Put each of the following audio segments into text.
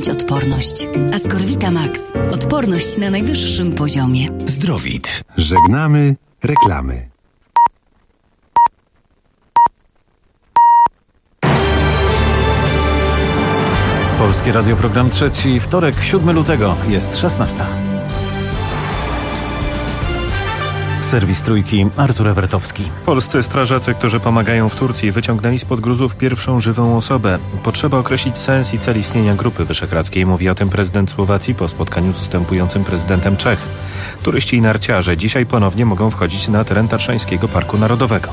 osiągnąć odporność. Ascorvita Max. Odporność na najwyższym poziomie. Zdrowit. Żegnamy reklamy. Polskie Radio, program trzeci, wtorek, 7 lutego, jest 16. Serwis Trójki, Artur Ewertowski. Polscy strażacy, którzy pomagają w Turcji, wyciągnęli spod gruzów pierwszą żywą osobę. Potrzeba określić sens i cel istnienia Grupy Wyszehradzkiej. Mówi o tym prezydent Słowacji po spotkaniu z ustępującym prezydentem Czech. Turyści i narciarze dzisiaj ponownie mogą wchodzić na teren Tatrzańskiego Parku Narodowego.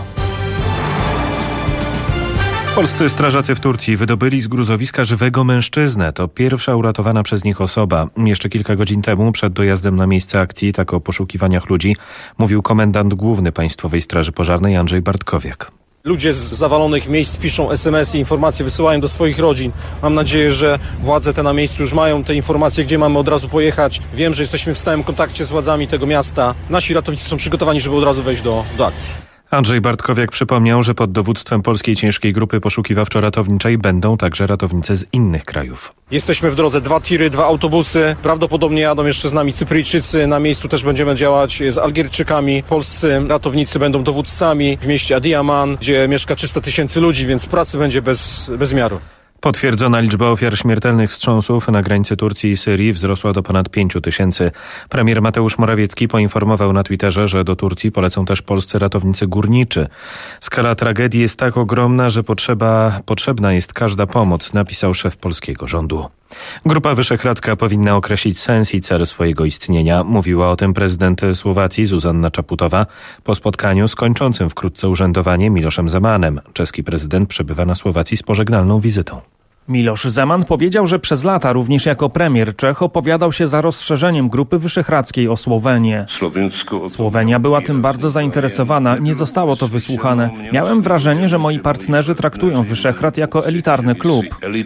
Polscy strażacy w Turcji wydobyli z gruzowiska żywego mężczyznę. To pierwsza uratowana przez nich osoba. Jeszcze kilka godzin temu, przed dojazdem na miejsce akcji, tak o poszukiwaniach ludzi, mówił komendant główny Państwowej Straży Pożarnej Andrzej Bartkowiak. Ludzie z zawalonych miejsc piszą SMS-y, informacje wysyłają do swoich rodzin. Mam nadzieję, że władze te na miejscu już mają te informacje, gdzie mamy od razu pojechać. Wiem, że jesteśmy w stałym kontakcie z władzami tego miasta. Nasi ratownicy są przygotowani, żeby od razu wejść do akcji. Andrzej Bartkowiak przypomniał, że pod dowództwem Polskiej Ciężkiej Grupy Poszukiwawczo-Ratowniczej będą także ratownicy z innych krajów. Jesteśmy w drodze, 2 tiry, 2 autobusy. Prawdopodobnie jadą jeszcze z nami Cypryjczycy. Na miejscu też będziemy działać z Algierczykami. Polscy ratownicy będą dowódcami w mieście Adiyaman, gdzie mieszka 300 000 ludzi, więc pracy będzie bez miaru. Potwierdzona liczba ofiar śmiertelnych wstrząsów na granicy Turcji i Syrii wzrosła do ponad 5 000. Premier Mateusz Morawiecki poinformował na Twitterze, że do Turcji polecą też polscy ratownicy górniczy. Skala tragedii jest tak ogromna, że potrzebna jest każda pomoc, napisał szef polskiego rządu. Grupa Wyszehradzka powinna określić sens i cel swojego istnienia. Mówiła o tym prezydent Słowacji Zuzanna Čaputová po spotkaniu z kończącym wkrótce urzędowanie Miloszem Zemanem. Czeski prezydent przebywa na Słowacji z pożegnalną wizytą. Miloš Zeman powiedział, że przez lata również jako premier Czech opowiadał się za rozszerzeniem Grupy Wyszehradzkiej o Słowenię. Słowenia była tym bardzo zainteresowana, nie zostało to wysłuchane. Miałem wrażenie, że moi partnerzy traktują Wyszehrad jako elitarny klub.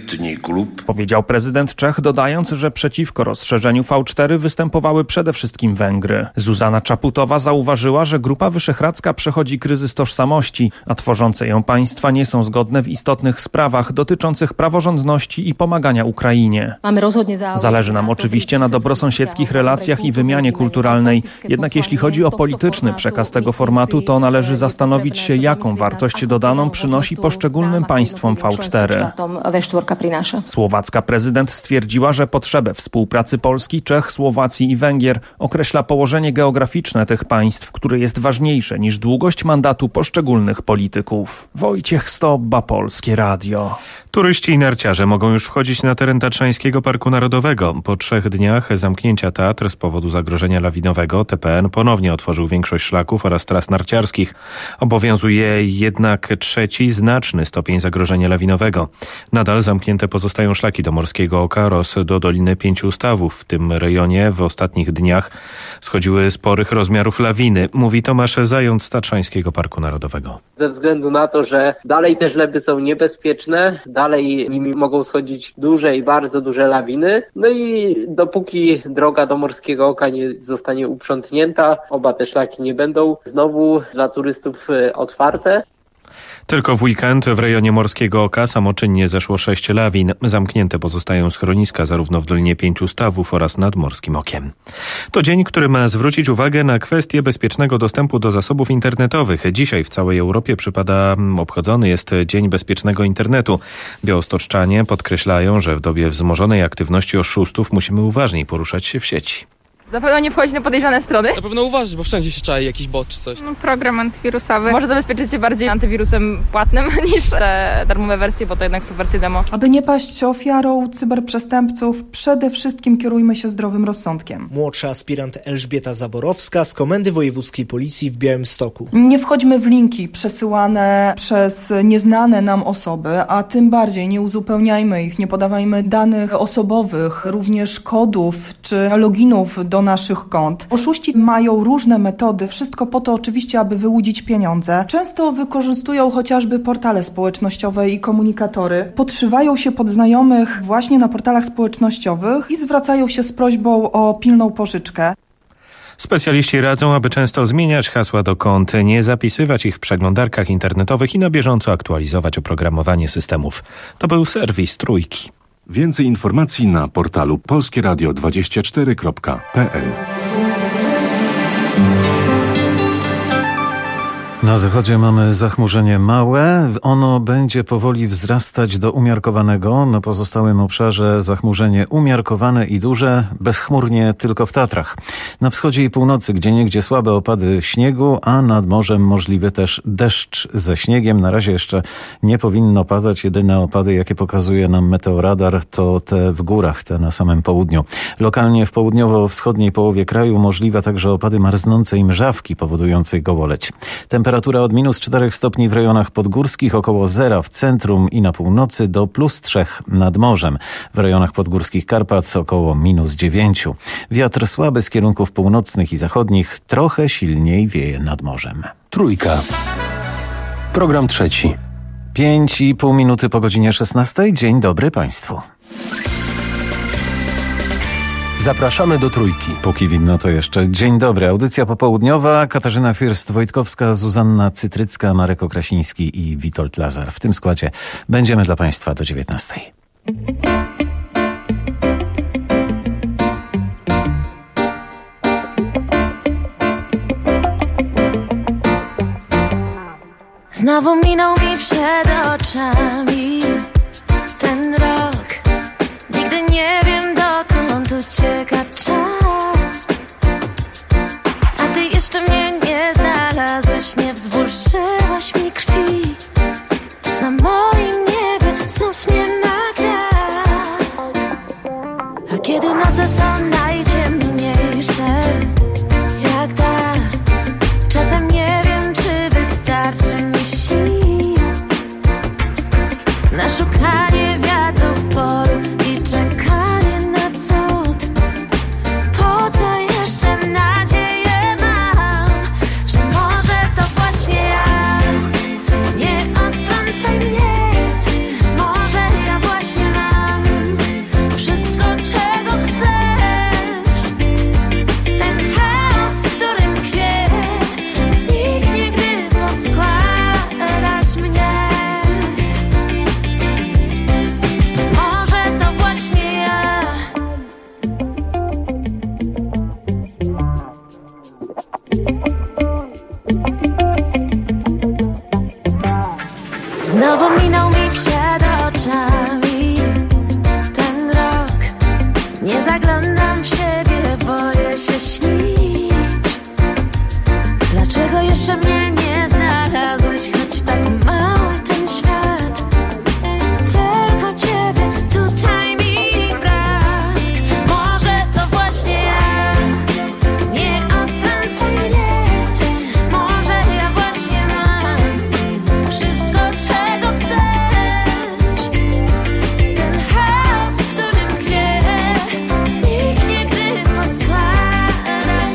Powiedział prezydent Czech, dodając, że przeciwko rozszerzeniu V4 występowały przede wszystkim Węgry. Zuzana Čaputová zauważyła, że Grupa Wyszehradzka przechodzi kryzys tożsamości, a tworzące ją państwa nie są zgodne w istotnych sprawach dotyczących praworządności i pomagania Ukrainie. Zależy nam oczywiście na dobrosąsiedzkich relacjach i wymianie kulturalnej. Jednak jeśli chodzi o polityczny przekaz tego formatu, to należy zastanowić się, jaką wartość dodaną przynosi poszczególnym państwom V4. Słowacka prezydent stwierdziła, że potrzebę współpracy Polski, Czech, Słowacji i Węgier określa położenie geograficzne tych państw, które jest ważniejsze niż długość mandatu poszczególnych polityków. Wojciech Stobba, Polskie Radio. Turyści i narciarze mogą już wchodzić na teren Tatrzańskiego Parku Narodowego. Po 3 dniach zamknięcia Tatr z powodu zagrożenia lawinowego TPN ponownie otworzył większość szlaków oraz tras narciarskich. Obowiązuje jednak 3. znaczny stopień zagrożenia lawinowego. Nadal zamknięte pozostają szlaki do Morskiego Oka oraz do Doliny 5 Stawów. W tym rejonie w ostatnich dniach schodziły sporych rozmiarów lawiny, mówi Tomasz Zając z Tatrzańskiego Parku Narodowego. Ze względu na to, że dalej te żleby są niebezpieczne, dalej nimi mogą schodzić duże i bardzo duże lawiny. No i dopóki droga do Morskiego Oka nie zostanie uprzątnięta, oba te szlaki nie będą znowu dla turystów otwarte. Tylko w weekend w rejonie Morskiego Oka samoczynnie zeszło 6 lawin. Zamknięte pozostają schroniska zarówno w Dolinie 5 Stawów oraz nad Morskim Okiem. To dzień, który ma zwrócić uwagę na kwestię bezpiecznego dostępu do zasobów internetowych. Dzisiaj w całej Europie obchodzony jest Dzień Bezpiecznego Internetu. Białostoczczanie podkreślają, że w dobie wzmożonej aktywności oszustów musimy uważniej poruszać się w sieci. Na pewno nie wchodzić na podejrzane strony. Na pewno uważać, bo wszędzie się czai jakiś bot czy coś. Program antywirusowy może zabezpieczyć się bardziej antywirusem płatnym niż te darmowe wersje, bo to jednak są wersje demo. Aby nie paść ofiarą cyberprzestępców, przede wszystkim kierujmy się zdrowym rozsądkiem. Młodsza aspirant Elżbieta Zaborowska z Komendy Wojewódzkiej Policji w Białymstoku. Nie wchodźmy w linki przesyłane przez nieznane nam osoby, a tym bardziej nie uzupełniajmy ich, nie podawajmy danych osobowych, również kodów czy loginów do naszych kont. Oszuści mają różne metody, wszystko po to oczywiście, aby wyłudzić pieniądze. Często wykorzystują chociażby portale społecznościowe i komunikatory. Podszywają się pod znajomych właśnie na portalach społecznościowych i zwracają się z prośbą o pilną pożyczkę. Specjaliści radzą, aby często zmieniać hasła do kont, nie zapisywać ich w przeglądarkach internetowych i na bieżąco aktualizować oprogramowanie systemów. To był serwis Trójki. Więcej informacji na portalu polskieradio24.pl. Na zachodzie mamy zachmurzenie małe. Ono będzie powoli wzrastać do umiarkowanego. Na pozostałym obszarze zachmurzenie umiarkowane i duże, bezchmurnie tylko w Tatrach. Na wschodzie i północy gdzieniegdzie słabe opady śniegu, a nad morzem możliwy też deszcz ze śniegiem. Na razie jeszcze nie powinno padać. Jedyne opady, jakie pokazuje nam meteoradar, to te w górach, te na samym południu. Lokalnie w południowo-wschodniej połowie kraju możliwe także opady marznące i mrzawki powodujące gołoleć. Temperatura od -4 stopni w rejonach podgórskich, około zera w centrum i na północy do +3 nad morzem. W rejonach podgórskich Karpat około -9. Wiatr słaby z kierunków północnych i zachodnich, trochę silniej wieje nad morzem. Trójka. Program trzeci. 5,5 minuty po godzinie 16. Dzień dobry Państwu. Zapraszamy do Trójki. Póki widno to jeszcze dzień dobry. Audycja popołudniowa. Katarzyna First-Wojtkowska, Zuzanna Cytrycka, Marek Okrasiński i Witold Lazar. W tym składzie będziemy dla Państwa do 19. Znowu minął mi przed oczami ten rok. Nigdy nie wiem, dokąd ucieka czas. A ty jeszcze mnie nie znalazłeś, nie wzburzyłaś mi krwi. Na moim niebie znów nie ma gwiazd. A kiedy noce są najciemniejsze, jak ta, czasem nie wiem, czy wystarczy mi sił na szukanie wiatrów poru i czekanie na cud. Po co jeszcze nadzieję mam, że może to właśnie ja? Nie odtrącaj mnie, może ja właśnie mam wszystko, czego chcesz. Ten chaos, w którym tkwię, zniknie, gdy poskładasz mnie. Może to właśnie ja. Znowu minął mi przed oczami ten rok. Nie zaglądam w siebie, boję się śnić. Dlaczego jeszcze mnie nie znalazłeś, choć tak mały ten świat? Tylko ciebie tutaj mi brak. Może to właśnie ja. Nie odtrącaj mnie, może ja właśnie mam wszystko, czego chcesz. Ten chaos, w którym tkwię, zniknie, gdy poskładasz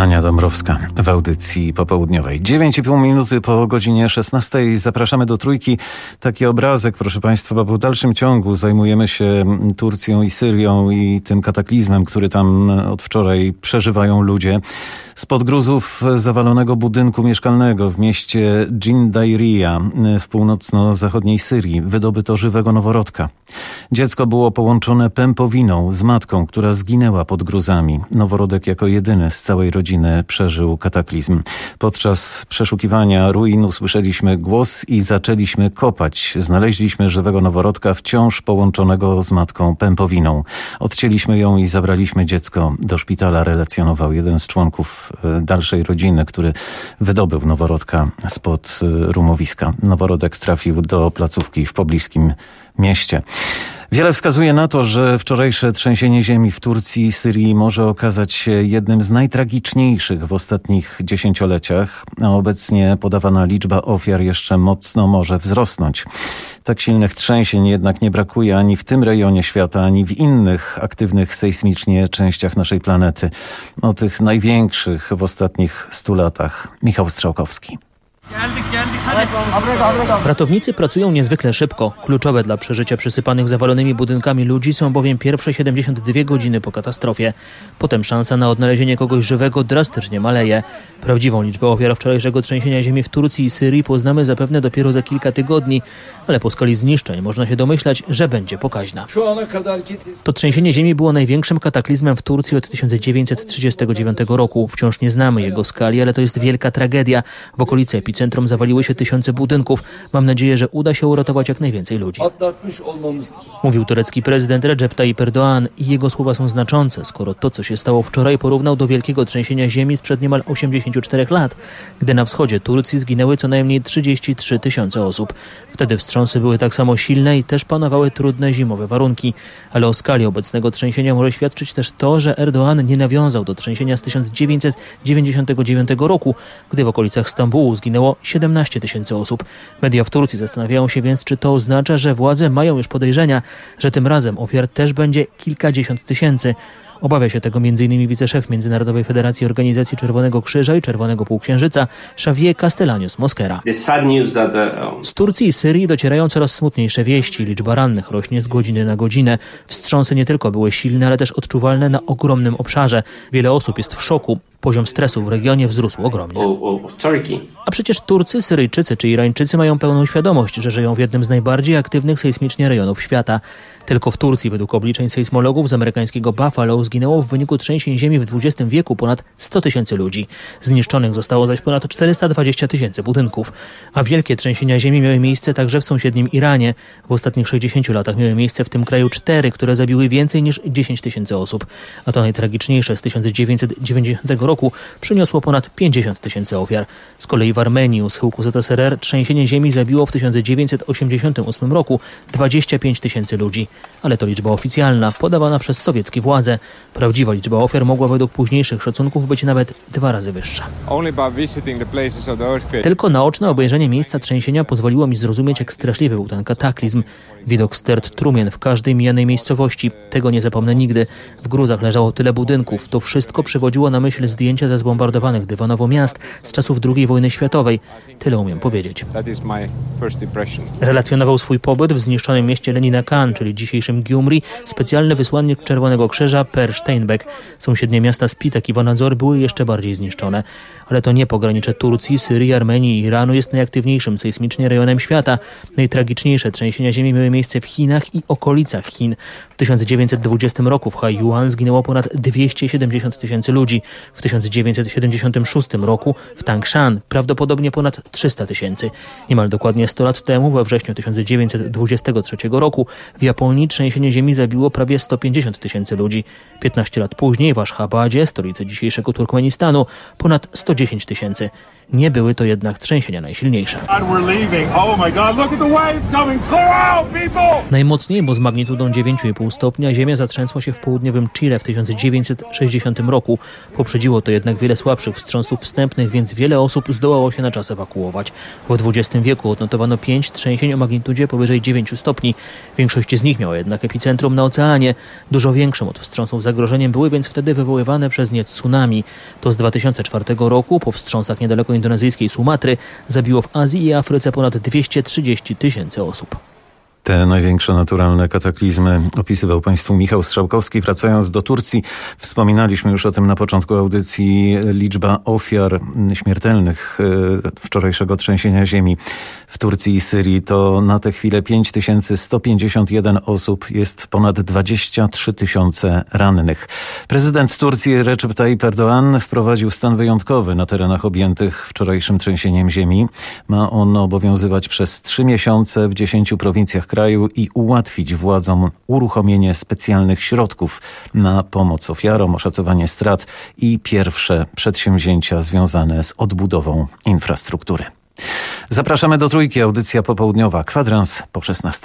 Ania Dąbrowska w audycji popołudniowej. 9,5 minuty po godzinie 16. Zapraszamy do Trójki. Taki obrazek, proszę Państwa, bo w dalszym ciągu zajmujemy się Turcją i Syrią i tym kataklizmem, który tam od wczoraj przeżywają ludzie. Spod gruzów zawalonego budynku mieszkalnego w mieście Dżindajrija w północno-zachodniej Syrii wydobyto żywego noworodka. Dziecko było połączone pępowiną z matką, która zginęła pod gruzami. Noworodek jako jedyny z całej rodziny przeżył kataklizm. Podczas przeszukiwania ruin usłyszeliśmy głos i zaczęliśmy kopać. Znaleźliśmy żywego noworodka wciąż połączonego z matką pępowiną. Odcięliśmy ją i zabraliśmy dziecko do szpitala, relacjonował jeden z członków dalszej rodziny, który wydobył noworodka spod rumowiska. Noworodek trafił do placówki w pobliskim mieście. Wiele wskazuje na to, że wczorajsze trzęsienie ziemi w Turcji i Syrii może okazać się jednym z najtragiczniejszych w ostatnich dziesięcioleciach, a obecnie podawana liczba ofiar jeszcze mocno może wzrosnąć. Tak silnych trzęsień jednak nie brakuje ani w tym rejonie świata, ani w innych aktywnych sejsmicznie częściach naszej planety. O tych największych w ostatnich 100 latach. Michał Strzałkowski. Ratownicy pracują niezwykle szybko. Kluczowe dla przeżycia przysypanych zawalonymi budynkami ludzi są bowiem pierwsze 72 godziny po katastrofie. Potem szansa na odnalezienie kogoś żywego drastycznie maleje. Prawdziwą liczbę ofiar wczorajszego trzęsienia ziemi w Turcji i Syrii poznamy zapewne dopiero za kilka tygodni, ale po skali zniszczeń można się domyślać, że będzie pokaźna. To trzęsienie ziemi było największym kataklizmem w Turcji od 1939 roku. Wciąż nie znamy jego skali, ale to jest wielka tragedia. W okolicy epicentrum zawaliły się tysiące budynków. Mam nadzieję, że uda się uratować jak najwięcej ludzi. Mówił turecki prezydent Recep Tayyip Erdoğan i jego słowa są znaczące, skoro to, co się stało wczoraj, porównał do wielkiego trzęsienia ziemi sprzed niemal 84 lat, gdy na wschodzie Turcji zginęły co najmniej 33 tysiące osób. Wtedy wstrząsy były tak samo silne i też panowały trudne zimowe warunki. Ale o skali obecnego trzęsienia może świadczyć też to, że Erdoğan nie nawiązał do trzęsienia z 1999 roku, gdy w okolicach Stambułu zginęło 17 tysięcy osób. Media w Turcji zastanawiają się więc, czy to oznacza, że władze mają już podejrzenia, że tym razem ofiar też będzie kilkadziesiąt tysięcy. Obawia się tego m.in. wiceszef Międzynarodowej Federacji Organizacji Czerwonego Krzyża i Czerwonego Półksiężyca Xavier Castellanius Mosquera. Z Turcji i Syrii docierają coraz smutniejsze wieści. Liczba rannych rośnie z godziny na godzinę. Wstrząsy nie tylko były silne, ale też odczuwalne na ogromnym obszarze. Wiele osób jest w szoku. Poziom stresu w regionie wzrósł ogromnie. A przecież Turcy, Syryjczycy czy Irańczycy mają pełną świadomość, że żyją w jednym z najbardziej aktywnych sejsmicznie rejonów świata. Tylko w Turcji według obliczeń sejsmologów z amerykańskiego Buffalo zginęło w wyniku trzęsień ziemi w XX wieku ponad 100 tysięcy ludzi. Zniszczonych zostało zaś ponad 420 tysięcy budynków. A wielkie trzęsienia ziemi miały miejsce także w sąsiednim Iranie. W ostatnich 60 latach miały miejsce w tym kraju 4, które zabiły więcej niż 10 tysięcy osób. A to najtragiczniejsze z 1990 roku przyniosło ponad 50 tysięcy ofiar. Z kolei w Armenii u schyłku ZSRR trzęsienie ziemi zabiło w 1988 roku 25 tysięcy ludzi. Ale to liczba oficjalna, podawana przez sowieckie władze. Prawdziwa liczba ofiar mogła według późniejszych szacunków być nawet 2 razy wyższa. Tylko naoczne obejrzenie miejsca trzęsienia pozwoliło mi zrozumieć, jak straszliwy był ten kataklizm. Widok stert trumien w każdej mijanej miejscowości. Tego nie zapomnę nigdy. W gruzach leżało tyle budynków. To wszystko przywodziło na myśl zdjęcia ze zbombardowanych dywanowo miast z czasów II wojny światowej. Tyle umiem powiedzieć. Relacjonował swój pobyt w zniszczonym mieście Lenina Khan, czyli dzisiejszym Gyumri, specjalny wysłannik Czerwonego Krzyża Per Steinbeck. Sąsiednie miasta Spitak i Vanadzor były jeszcze bardziej zniszczone. Ale to nie pogranicze Turcji, Syrii, Armenii i Iranu jest najaktywniejszym sejsmicznie rejonem świata. Najtragiczniejsze trzęsienia ziemi miały miejsce w Chinach i okolicach Chin. W 1920 roku w Haiyuan zginęło ponad 270 tysięcy ludzi. W 1976 roku w Tangshan prawdopodobnie ponad 300 tysięcy. Niemal dokładnie 100 lat temu, we wrześniu 1923 roku, w Japonii trzęsienie ziemi zabiło prawie 150 tysięcy ludzi. 15 lat później w Aszchabadzie, stolicy dzisiejszego Turkmenistanu, ponad 110 tysięcy. Nie były to jednak trzęsienia najsilniejsze. Najmocniej, bo z magnitudą 9,5 stopnia, ziemia zatrzęsła się w południowym Chile w 1960 roku. Poprzedziło to jednak wiele słabszych wstrząsów wstępnych, więc wiele osób zdołało się na czas ewakuować. W XX wieku odnotowano 5 trzęsień o magnitudzie powyżej 9 stopni. Większość z nich miała jednak epicentrum na oceanie. Dużo większym od wstrząsów zagrożeniem były więc wtedy wywoływane przez nie tsunami. To z 2004 roku, po wstrząsach niedaleko indonezyjskiej Sumatry, zabiło w Azji i Afryce ponad 230 000 osób. Te największe naturalne kataklizmy opisywał Państwu Michał Strzałkowski. Wracając do Turcji, wspominaliśmy już o tym na początku audycji. Liczba ofiar śmiertelnych wczorajszego trzęsienia ziemi w Turcji i Syrii to na tę chwilę 5151 osób, jest ponad 23 000 rannych. Prezydent Turcji Recep Tayyip Erdoğan wprowadził stan wyjątkowy na terenach objętych wczorajszym trzęsieniem ziemi. Ma on obowiązywać przez 3 miesiące w 10 prowincjach kraju i ułatwić władzom uruchomienie specjalnych środków na pomoc ofiarom, oszacowanie strat i pierwsze przedsięwzięcia związane z odbudową infrastruktury. Zapraszamy do Trójki, audycja popołudniowa, kwadrans po 16.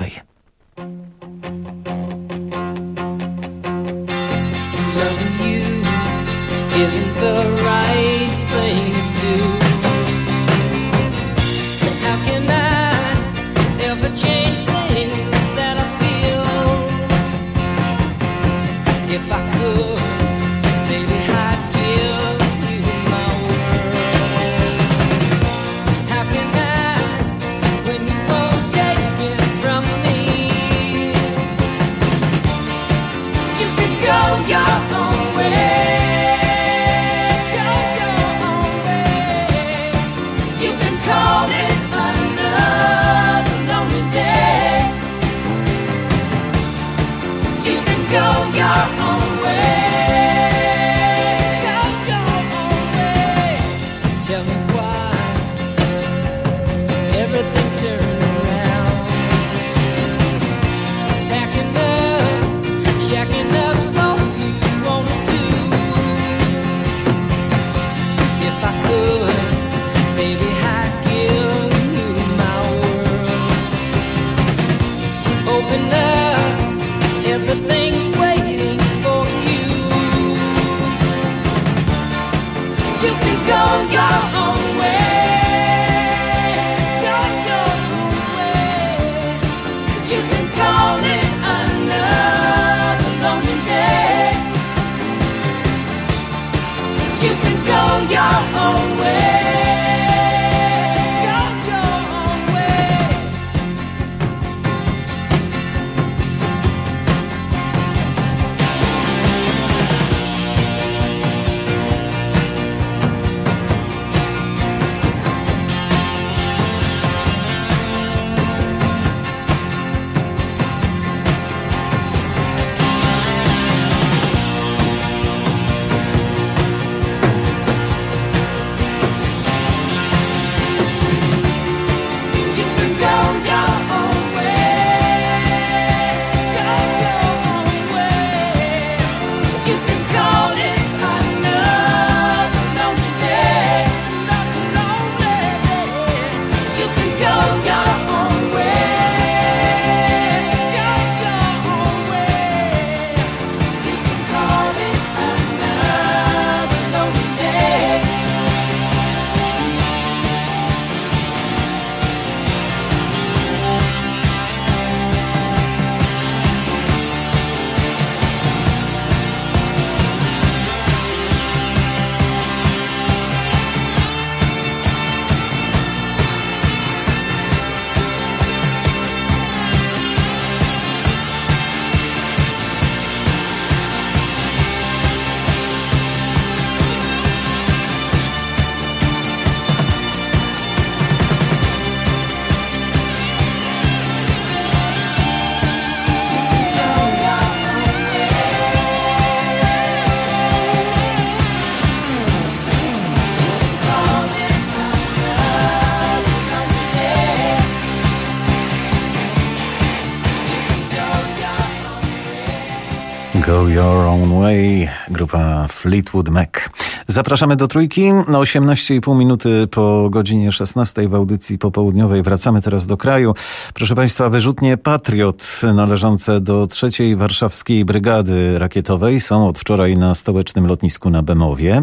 Go Your Own Way, grupa Fleetwood Mac. Zapraszamy do Trójki. Na 18,5 minuty po godzinie 16 w audycji popołudniowej wracamy teraz do kraju. Proszę Państwa, wyrzutnie Patriot należące do 3. Warszawskiej Brygady Rakietowej są od wczoraj na stołecznym lotnisku na Bemowie.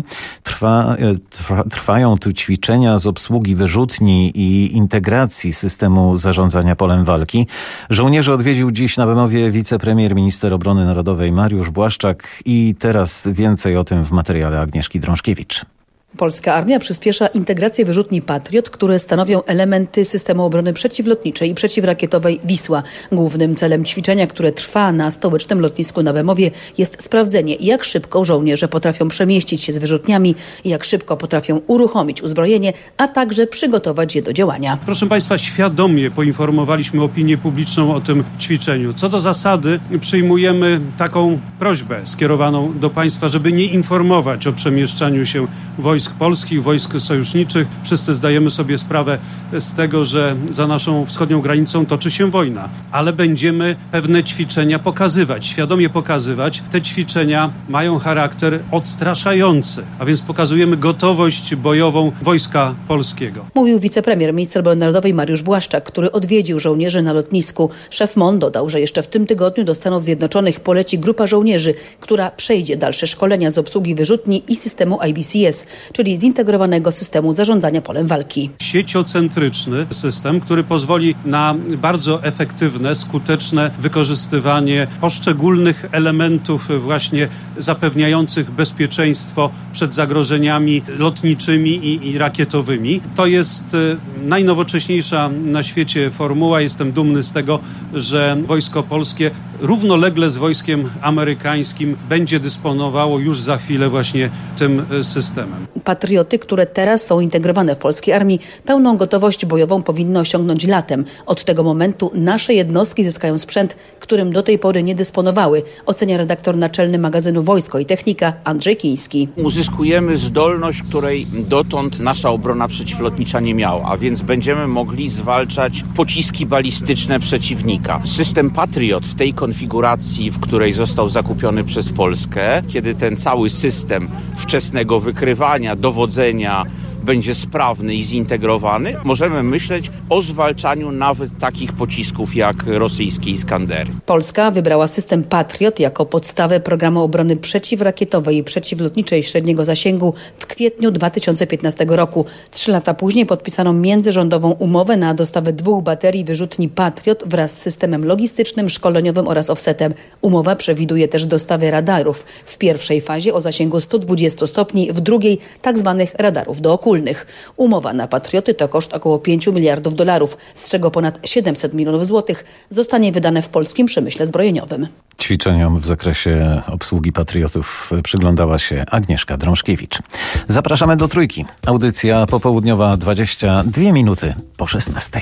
Trwają tu ćwiczenia z obsługi wyrzutni i integracji systemu zarządzania polem walki. Żołnierzy odwiedził dziś na Bemowie wicepremier, minister obrony narodowej Mariusz Błaszczak i teraz więcej o tym w materiale Agnieszki Drążkiewicz. Polska armia przyspiesza integrację wyrzutni Patriot, które stanowią elementy systemu obrony przeciwlotniczej i przeciwrakietowej Wisła. Głównym celem ćwiczenia, które trwa na stołecznym lotnisku na Bemowie, jest sprawdzenie, jak szybko żołnierze potrafią przemieścić się z wyrzutniami, jak szybko potrafią uruchomić uzbrojenie, a także przygotować je do działania. Proszę Państwa, świadomie poinformowaliśmy opinię publiczną o tym ćwiczeniu. Co do zasady przyjmujemy taką prośbę skierowaną do Państwa, żeby nie informować o przemieszczaniu się wojsk polskich, wojsk sojuszniczych. Wszyscy zdajemy sobie sprawę z tego, że za naszą wschodnią granicą toczy się wojna, ale będziemy pewne ćwiczenia pokazywać, świadomie pokazywać. Te ćwiczenia mają charakter odstraszający, a więc pokazujemy gotowość bojową Wojska Polskiego. Mówił wicepremier, minister obrony narodowej Mariusz Błaszczak, który odwiedził żołnierzy na lotnisku. Szef MON dodał, że jeszcze w tym tygodniu do Stanów Zjednoczonych poleci grupa żołnierzy, która przejdzie dalsze szkolenia z obsługi wyrzutni i systemu IBCS, czyli zintegrowanego systemu zarządzania polem walki. Sieciocentryczny system, który pozwoli na bardzo efektywne, skuteczne wykorzystywanie poszczególnych elementów właśnie zapewniających bezpieczeństwo przed zagrożeniami lotniczymi i rakietowymi. To jest najnowocześniejsza na świecie formuła. Jestem dumny z tego, że Wojsko Polskie równolegle z wojskiem amerykańskim będzie dysponowało już za chwilę właśnie tym systemem. Patrioty, które teraz są integrowane w polskiej armii, pełną gotowość bojową powinny osiągnąć latem. Od tego momentu nasze jednostki zyskają sprzęt, którym do tej pory nie dysponowały, ocenia redaktor naczelny magazynu Wojsko i Technika Andrzej Kiński. Uzyskujemy zdolność, której dotąd nasza obrona przeciwlotnicza nie miała, a więc będziemy mogli zwalczać pociski balistyczne przeciwnika. System Patriot w tej konfiguracji, w której został zakupiony przez Polskę, kiedy ten cały system wczesnego wykrywania, dowodzenia będzie sprawny i zintegrowany, możemy myśleć o zwalczaniu nawet takich pocisków jak rosyjskie Iskandery. Polska wybrała system Patriot jako podstawę programu obrony przeciwrakietowej i przeciwlotniczej średniego zasięgu w kwietniu 2015 roku. 3 lata później podpisano międzyrządową umowę na dostawę 2 baterii wyrzutni Patriot wraz z systemem logistycznym, szkoleniowym oraz offsetem. Umowa przewiduje też dostawę radarów. W pierwszej fazie o zasięgu 120 stopni, w drugiej tzw. radarów dookulnych. Umowa na Patrioty to koszt około $5 miliardów, z czego ponad 700 milionów złotych zostanie wydane w polskim przemyśle zbrojeniowym. Ćwiczeniom w zakresie obsługi Patriotów przyglądała się Agnieszka Drążkiewicz. Zapraszamy do Trójki. Audycja popołudniowa 22 minuty po 16.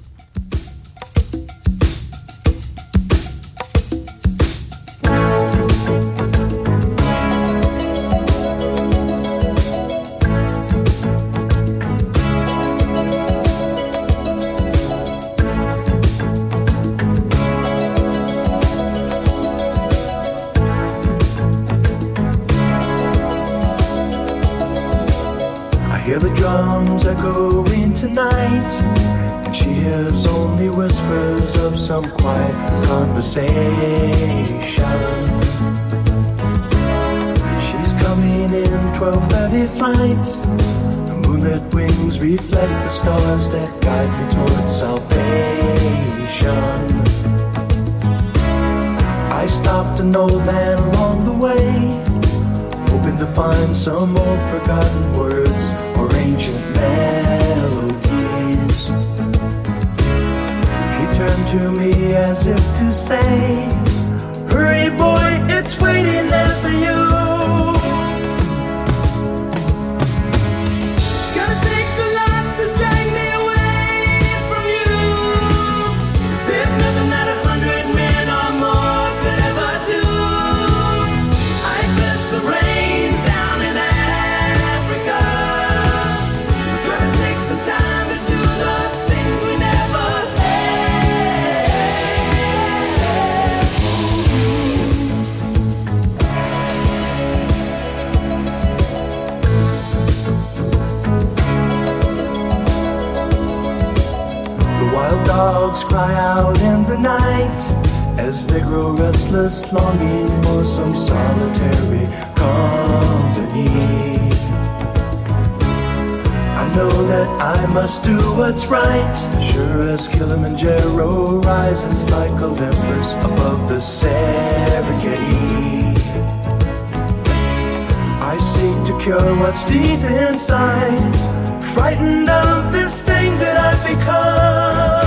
Hear the drums echoing tonight, and she hears only whispers of some quiet conversation. She's coming in 12:30 flight. The moonlit wings reflect the stars that guide me towards salvation. I stopped an old man along the way, hoping to find some old forgotten words or ancient melodies. He turned to me as if to say, hurry boy, it's waiting there for you. Gotta take a lot to drag me away from you. There's nothing that 100 men or more could ever do. I bless the rains down in Africa. Gonna take some time to do the things we never had. dogs cry out in the night as they grow restless, longing for some solitary company. I know that I must do what's right, sure as Kilimanjaro rises like Olympus above the Serengeti. I seek to cure what's deep inside, frightened of this thing that I've become.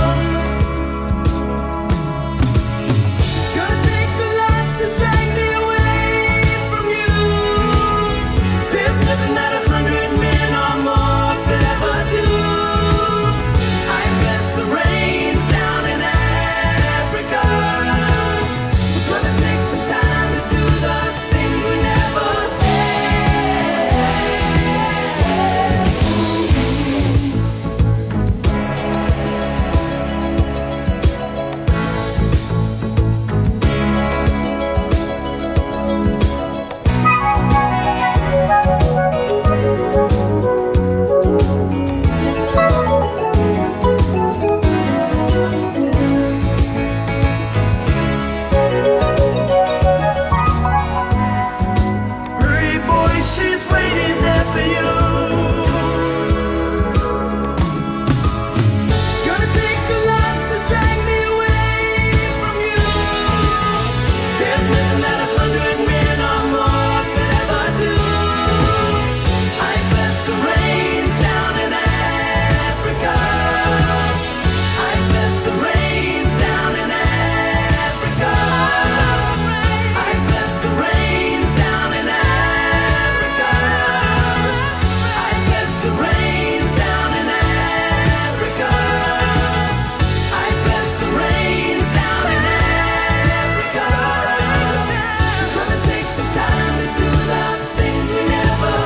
Gonna take a lot to drag me away from you. There's nothing that 100 men or more could ever do. I guess the rain's down in Africa. We're gonna take some time to do the things we never Hurry, boy, she's waiting there for you. Gonna take a lot to drag me away from you. There's nothing that 100 men or more could ever do. I guess the rain's down in Africa. I guess the rain's down in Africa. I guess the rain's down in Africa. I guess the rain's down in Africa. I guess the rain's down in Africa. It's gonna take some time to do the things we never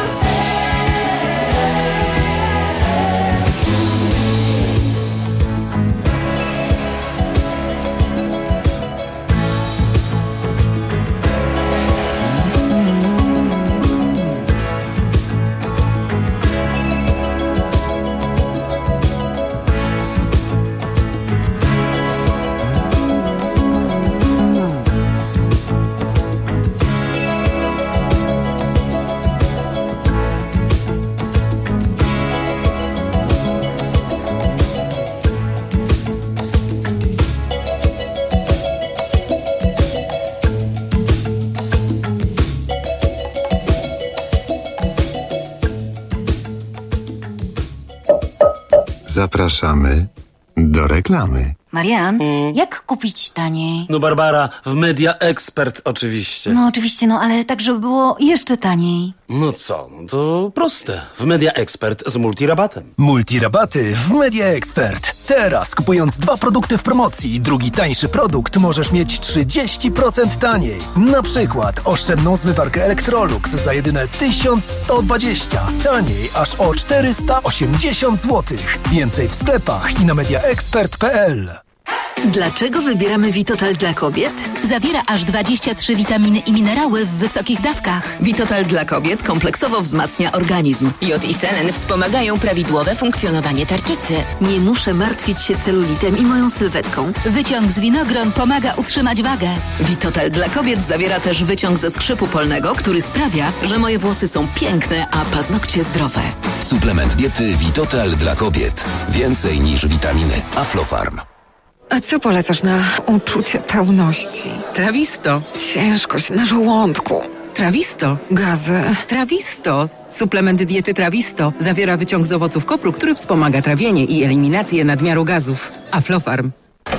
Zapraszamy do reklamy. Marian, jak kupić taniej? No Barbara, w Media Expert oczywiście. No oczywiście, no ale tak, żeby było jeszcze taniej. No co, no to proste. W Media Expert z multirabatem. Multirabaty w Media Expert. Teraz kupując 2 produkty w promocji, drugi tańszy produkt możesz mieć 30% taniej. Na przykład oszczędną zmywarkę Electrolux za jedyne 1120. Taniej aż o 480 zł. Więcej w sklepach i na mediaexpert.pl. Dlaczego wybieramy Vitotal dla kobiet? Zawiera aż 23 witaminy i minerały w wysokich dawkach. Vitotal dla kobiet kompleksowo wzmacnia organizm. Jod i selen wspomagają prawidłowe funkcjonowanie tarczycy. Nie muszę martwić się celulitem i moją sylwetką. Wyciąg z winogron pomaga utrzymać wagę. Vitotal dla kobiet zawiera też wyciąg ze skrzypu polnego, który sprawia, że moje włosy są piękne, a paznokcie zdrowe. Suplement diety Vitotal dla kobiet. Więcej niż witaminy. Aflofarm. A co polecasz na uczucie pełności? Trawisto. Ciężkość na żołądku. Trawisto. Gazy. Trawisto. Suplement diety Trawisto zawiera wyciąg z owoców kopru, który wspomaga trawienie i eliminację nadmiaru gazów. Aflofarm.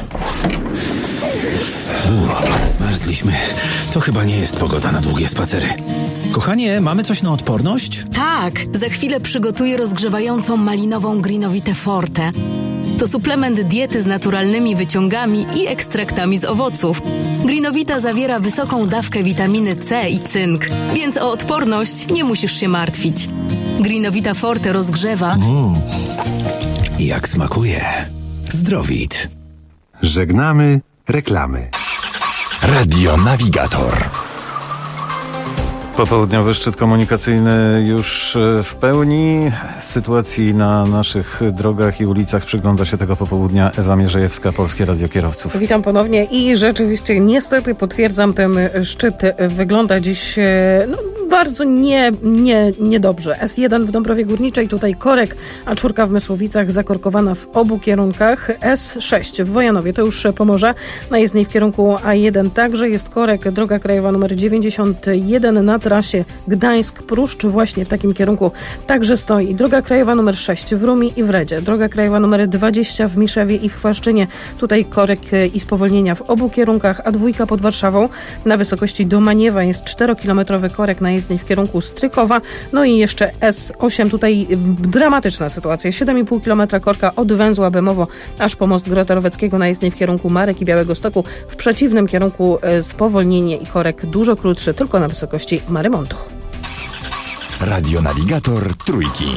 Zmarzliśmy. To chyba nie jest pogoda na długie spacery. Kochanie, mamy coś na odporność? Tak, za chwilę przygotuję rozgrzewającą malinową Greenowitę Forte. To suplement diety z naturalnymi wyciągami i ekstraktami z owoców. Greenowita zawiera wysoką dawkę witaminy C i cynk, więc o odporność nie musisz się martwić. Greenowita Forte rozgrzewa. Jak smakuje. Zdrowit. Żegnamy reklamy. Radio Navigator. Popołudniowy szczyt komunikacyjny już w pełni. Sytuacji na naszych drogach i ulicach przygląda się tego popołudnia Ewa Mierzejewska, Polskie Radio Kierowców. Witam ponownie i rzeczywiście niestety potwierdzam, ten szczyt wygląda dziś bardzo niedobrze. S1 w Dąbrowie Górniczej, tutaj korek, A4 w Mysłowicach zakorkowana w obu kierunkach. S6 w Wojanowie, to już Pomorze, na jezdni w kierunku A1 także jest korek. Droga krajowa numer 91 na trasie Gdańsk-Pruszcz, właśnie w takim kierunku także stoi. Droga krajowa numer 6 w Rumi i w Redzie. Droga krajowa numer 20 w Miszewie i w Chwaszczynie. Tutaj korek i spowolnienia w obu kierunkach. A2 pod Warszawą na wysokości do Maniewa jest 4-kilometrowy korek na jezdni w kierunku Strykowa. No i jeszcze S8, tutaj dramatyczna sytuacja. 7,5 km korka od węzła Bemowo aż po most Grota Roweckiego na jezdni w kierunku Marek i Białegostoku. W przeciwnym kierunku spowolnienie i korek dużo krótszy, tylko na wysokości Marymontu. Radionawigator Trójki.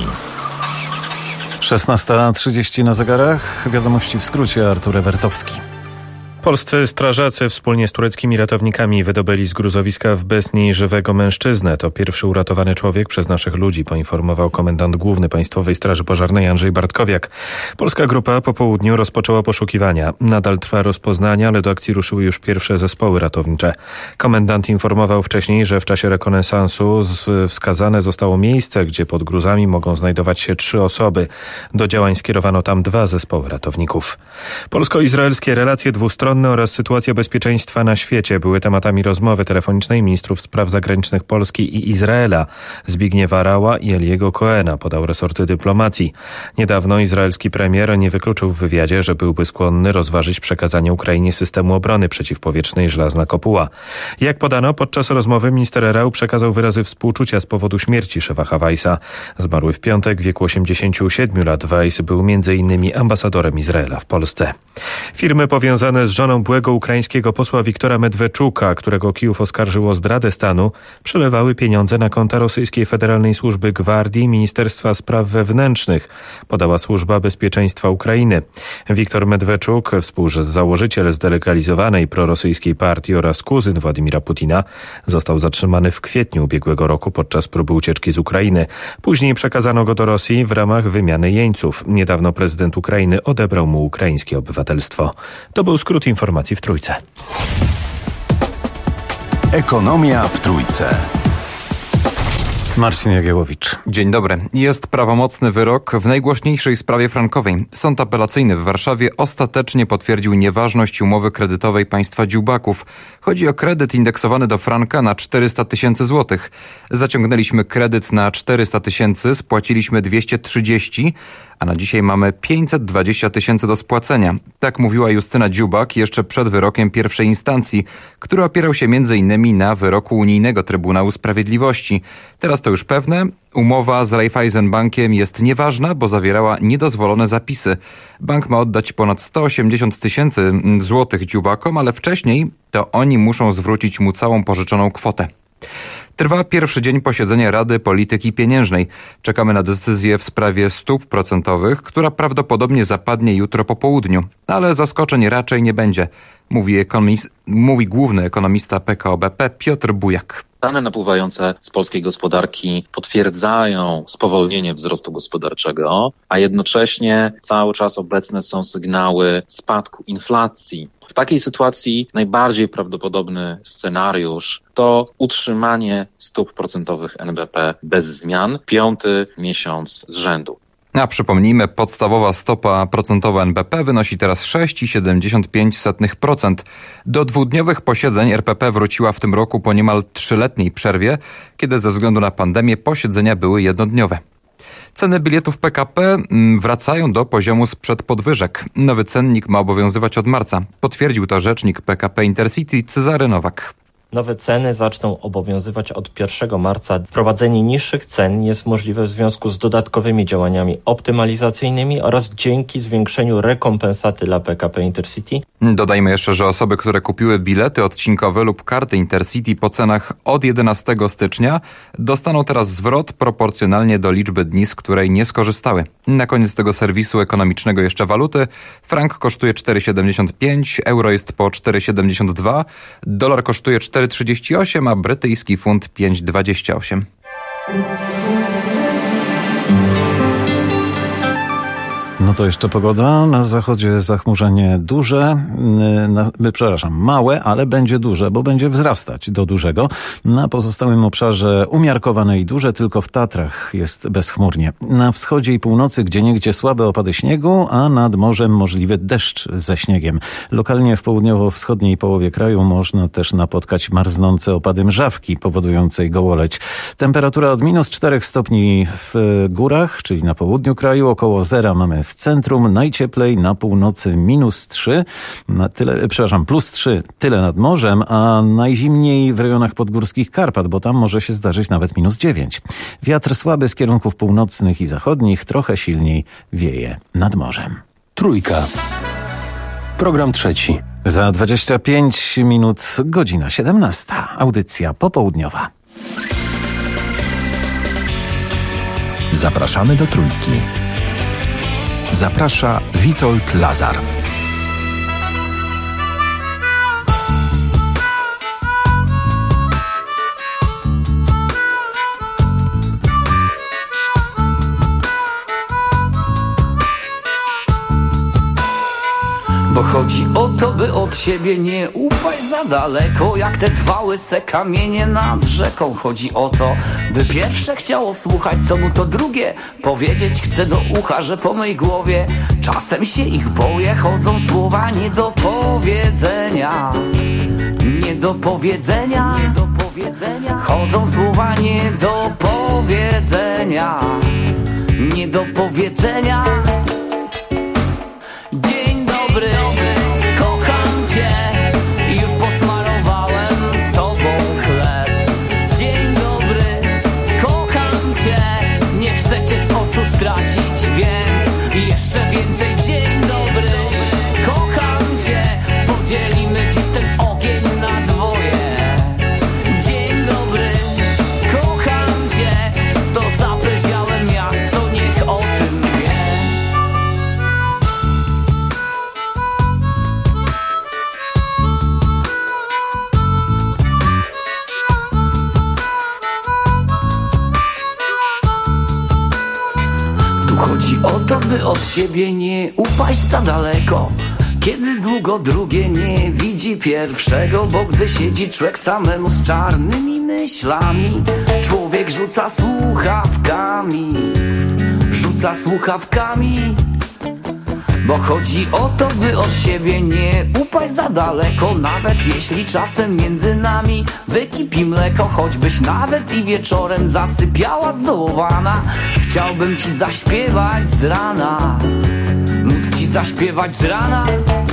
16:30 na zegarach. Wiadomości w skrócie, Artur Ewertowski. Polscy strażacy wspólnie z tureckimi ratownikami wydobyli z gruzowiska w Besni żywego mężczyznę. To pierwszy uratowany człowiek przez naszych ludzi, poinformował komendant główny Państwowej Straży Pożarnej Andrzej Bartkowiak. Polska grupa po południu rozpoczęła poszukiwania. Nadal trwa rozpoznanie, ale do akcji ruszyły już pierwsze zespoły ratownicze. Komendant informował wcześniej, że w czasie rekonesansu wskazane zostało miejsce, gdzie pod gruzami mogą znajdować się 3 osoby. Do działań skierowano tam 2 zespoły ratowników. Polsko-izraelskie relacje dwustronne oraz sytuacja bezpieczeństwa na świecie były tematami rozmowy telefonicznej ministrów spraw zagranicznych Polski i Izraela, Zbigniewa Rała i Eliego Cohena, podał resort dyplomacji. Niedawno izraelski premier nie wykluczył w wywiadzie, że byłby skłonny rozważyć przekazanie Ukrainie systemu obrony przeciwpowietrznej Żelazna Kopuła. Jak podano, podczas rozmowy minister Rał przekazał wyrazy współczucia z powodu śmierci Szewacha Weissa. Zmarły w piątek w wieku 87 lat. Weiss był m.in. ambasadorem Izraela w Polsce. Firmy powiązane z żoną byłego ukraińskiego posła Wiktora Medweczuka, którego Kijów oskarżył o zdradę stanu, przelewały pieniądze na konta rosyjskiej Federalnej Służby Gwardii Ministerstwa Spraw Wewnętrznych, podała Służba Bezpieczeństwa Ukrainy. Wiktor Medweczuk, współzałożyciel zdelegalizowanej prorosyjskiej partii oraz kuzyn Władimira Putina, został zatrzymany w kwietniu ubiegłego roku podczas próby ucieczki z Ukrainy. Później przekazano go do Rosji w ramach wymiany jeńców. Niedawno prezydent Ukrainy odebrał mu ukraińskie obywatelstwo. To był skrót informacji w Trójce. Ekonomia w Trójce. Marcin Jagiełowicz. Dzień dobry. Jest prawomocny wyrok w najgłośniejszej sprawie frankowej. Sąd apelacyjny w Warszawie ostatecznie potwierdził nieważność umowy kredytowej państwa dziubaków. Chodzi o kredyt indeksowany do franka na 400 000 złotych. Zaciągnęliśmy kredyt na 400 000, spłaciliśmy 230, a na dzisiaj mamy 520 000 do spłacenia. Tak mówiła Justyna Dziubak jeszcze przed wyrokiem pierwszej instancji, który opierał się m.in. na wyroku Unijnego Trybunału Sprawiedliwości. Teraz to już pewne. Umowa z Raiffeisenbankiem jest nieważna, bo zawierała niedozwolone zapisy. Bank ma oddać ponad 180 000 złotych dziubakom, ale wcześniej to oni muszą zwrócić mu całą pożyczoną kwotę. Trwa pierwszy dzień posiedzenia Rady Polityki Pieniężnej. Czekamy na decyzję w sprawie stóp procentowych, która prawdopodobnie zapadnie jutro po południu. Ale zaskoczeń raczej nie będzie, mówi główny ekonomista PKO BP Piotr Bujak. Dane napływające z polskiej gospodarki potwierdzają spowolnienie wzrostu gospodarczego, a jednocześnie cały czas obecne są sygnały spadku inflacji. W takiej sytuacji najbardziej prawdopodobny scenariusz to utrzymanie stóp procentowych NBP bez zmian 5. miesiąc z rzędu. A przypomnijmy, podstawowa stopa procentowa NBP wynosi teraz 6,75%. Do dwudniowych posiedzeń RPP wróciła w tym roku po niemal 3-letniej przerwie, kiedy ze względu na pandemię posiedzenia były jednodniowe. Ceny biletów PKP wracają do poziomu sprzed podwyżek. Nowy cennik ma obowiązywać od marca. Potwierdził to rzecznik PKP Intercity Cezary Nowak. Nowe ceny zaczną obowiązywać od 1 marca. Wprowadzenie niższych cen jest możliwe w związku z dodatkowymi działaniami optymalizacyjnymi oraz dzięki zwiększeniu rekompensaty dla PKP Intercity. Dodajmy jeszcze, że osoby, które kupiły bilety odcinkowe lub karty Intercity po cenach od 11 stycznia dostaną teraz zwrot proporcjonalnie do liczby dni, z której nie skorzystały. Na koniec tego serwisu ekonomicznego jeszcze waluty. Frank kosztuje 4,75, euro jest po 4,72, dolar kosztuje 4,75 4,38, a brytyjski funt 5,28. No to jeszcze pogoda. Na zachodzie zachmurzenie duże, małe, ale będzie duże, bo będzie wzrastać do dużego. Na pozostałym obszarze umiarkowane i duże, tylko w Tatrach jest bezchmurnie. Na wschodzie i północy gdzieniegdzie słabe opady śniegu, a nad morzem możliwy deszcz ze śniegiem. Lokalnie w południowo-wschodniej połowie kraju można też napotkać marznące opady mrzawki powodującej gołoleć. Temperatura od +4 stopni w górach, czyli na południu kraju, około zera mamy w centrum, najcieplej na północy -3, +3, tyle nad morzem, a najzimniej w rejonach podgórskich Karpat, bo tam może się zdarzyć nawet -9. Wiatr słaby z kierunków północnych i zachodnich, trochę silniej wieje nad morzem. Trójka. Program trzeci. Za 25 minut, godzina 17. Audycja popołudniowa. Zapraszamy do Trójki. Zaprasza Witold Lazar. Bo chodzi o to, by od siebie nie upaść za daleko, jak te dwa łyse kamienie nad rzeką. Chodzi o to, by pierwsze chciało słuchać, co mu to drugie powiedzieć chce do ucha, że po mej głowie czasem się ich boję. Chodzą słowa nie do powiedzenia, nie do powiedzenia, chodzą słowa nie do powiedzenia, nie do powiedzenia. Dzień dobry, kocham cię, już posmarowałem tobą chleb. Dzień dobry, kocham cię, nie chcę cię z oczu stracić, więc jeszcze więcej. Dzień dobry, kocham cię, podzielimy dziś ten ogień na dwoje. Dzień dobry, kocham cię, to zapyziałe miasto, niech o tym wie. Tu chodzi o to, by od siebie nie upaść za daleko, kiedy długo drugie nie widzi pierwszego. Bo gdy siedzi człowiek samemu z czarnymi myślami, człowiek rzuca słuchawkami, rzuca słuchawkami. Bo chodzi o to, by od siebie nie upaść za daleko, nawet jeśli czasem między nami wykipi mleko. Choćbyś nawet i wieczorem zasypiała zdołowana, chciałbym ci zaśpiewać z rana, móc ci zaśpiewać z rana.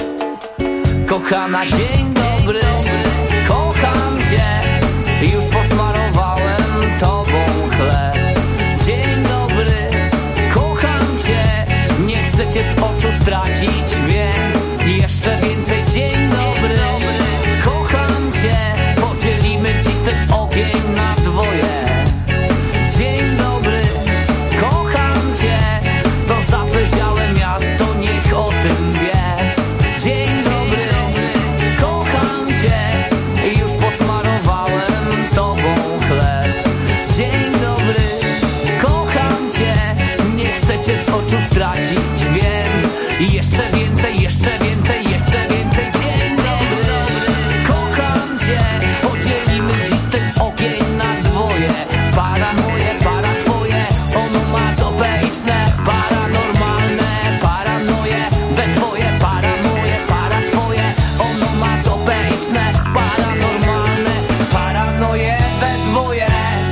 Kochana, dzień dobry, kocham cię, już posmarowałem tobą chleb. Dzień dobry, kocham cię, nie chcę cię z oczu stracić, więc jeszcze więcej. Dzień dobry, kocham cię, podzielimy dziś ten ogień na dwoje. Dzień dobry, kocham cię, to zapyziałe miasto, niech o tym wie. Dzień dobry, kocham cię, już posmarowałem tobą chleb. Dzień dobry, kocham cię, nie chcę cię z oczu stracić, więc jeszcze więcej, jeszcze więcej, jeszcze więcej. Dzień dobry, kocham cię, podzielimy dziś ten ogień na dwoje. Para moje, para twoje, onomatopeyczne, paranormalne, paranoje, we twoje. Para moje, para twoje, onomatopeyczne, paranormalne, paranoje, we dwoje.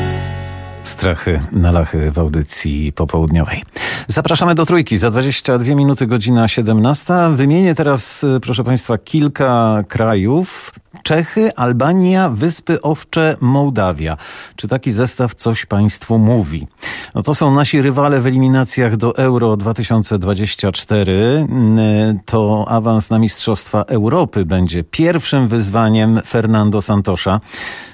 Strachy na lachy w audycji popołudniowej. Zapraszamy do Trójki. Za 22 minuty, godzina 17. Wymienię teraz, proszę Państwa, kilka krajów. Czechy, Albania, Wyspy Owcze, Mołdawia. Czy taki zestaw coś Państwu mówi? No to są nasi rywale w eliminacjach do Euro 2024. To awans na Mistrzostwa Europy będzie pierwszym wyzwaniem Fernando Santosza.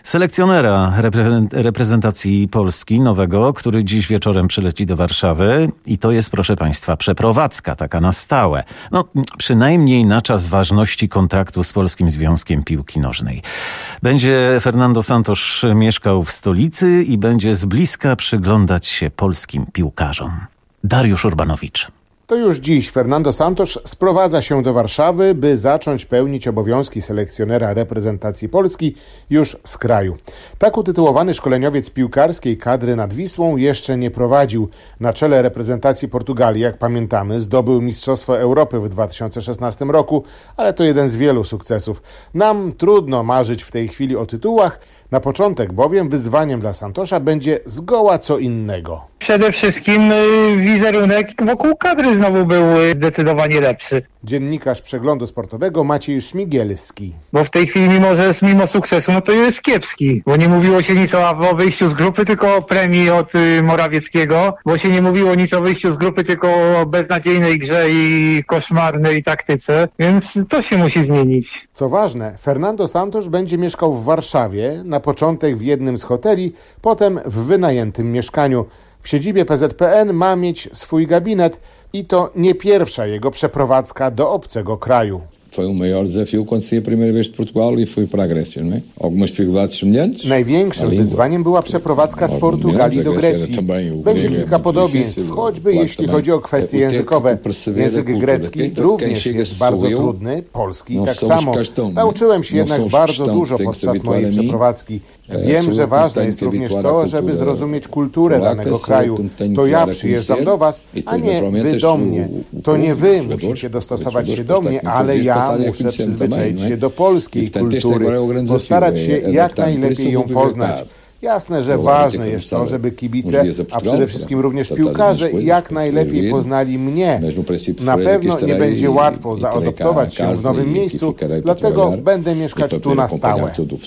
selekcjonera reprezentacji Polski nowego, który dziś wieczorem przyleci do Warszawy i to jest, proszę Państwa, przeprowadzka taka na stałe. No, przynajmniej na czas ważności kontraktu z Polskim Związkiem Piłki Nożnej. Będzie Fernando Santos mieszkał w stolicy i będzie z bliska przyglądać się polskim piłkarzom. Dariusz Urbanowicz. To już dziś Fernando Santos sprowadza się do Warszawy, by zacząć pełnić obowiązki selekcjonera reprezentacji Polski już z kraju. Tak utytułowany szkoleniowiec piłkarskiej kadry nad Wisłą jeszcze nie prowadził. Na czele reprezentacji Portugalii, jak pamiętamy, zdobył Mistrzostwo Europy w 2016 roku, ale to jeden z wielu sukcesów. Nam trudno marzyć w tej chwili o tytułach, na początek bowiem wyzwaniem dla Santosa będzie zgoła co innego. Przede wszystkim wizerunek wokół kadry znowu był zdecydowanie lepszy. Dziennikarz Przeglądu Sportowego Maciej Szmigielski. Bo w tej chwili mimo sukcesu, no to jest kiepski. Bo nie mówiło się nic o wyjściu z grupy, tylko o premii od Morawieckiego. Bo się nie mówiło nic o wyjściu z grupy, tylko o beznadziejnej grze i koszmarnej taktyce. Więc to się musi zmienić. Co ważne, Fernando Santos będzie mieszkał w Warszawie, na początek w jednym z hoteli, potem w wynajętym mieszkaniu. W siedzibie PZPN ma mieć swój gabinet i to nie pierwsza jego przeprowadzka do obcego kraju. Foi o maior desafio quando saí a primeira vez de Portugal e fui para a Grécia, não é? Algumas dificuldades semelhantes. Największym wyzwaniem była przeprowadzka z Portugalii do Grecji. Będzie kilka podobieństw, choćby jeśli chodzi o kwestie językowe. Język grecki również jest bardzo trudny, polski tak samo. Nauczyłem się jednak bardzo dużo podczas mojej przeprowadzki. Wiem, że ważne jest również to, żeby zrozumieć kulturę danego kraju. To ja przyjeżdżam do was, a nie wy do mnie. To nie wy musicie dostosować się do mnie, ale ja muszę przyzwyczaić się do polskiej kultury, postarać się jak najlepiej ją poznać. Jasne, że ważne jest to, żeby kibice, a przede wszystkim również piłkarze, jak najlepiej poznali mnie. Na pewno nie będzie łatwo zaadoptować się w nowym miejscu, dlatego będę mieszkać tu na stałe.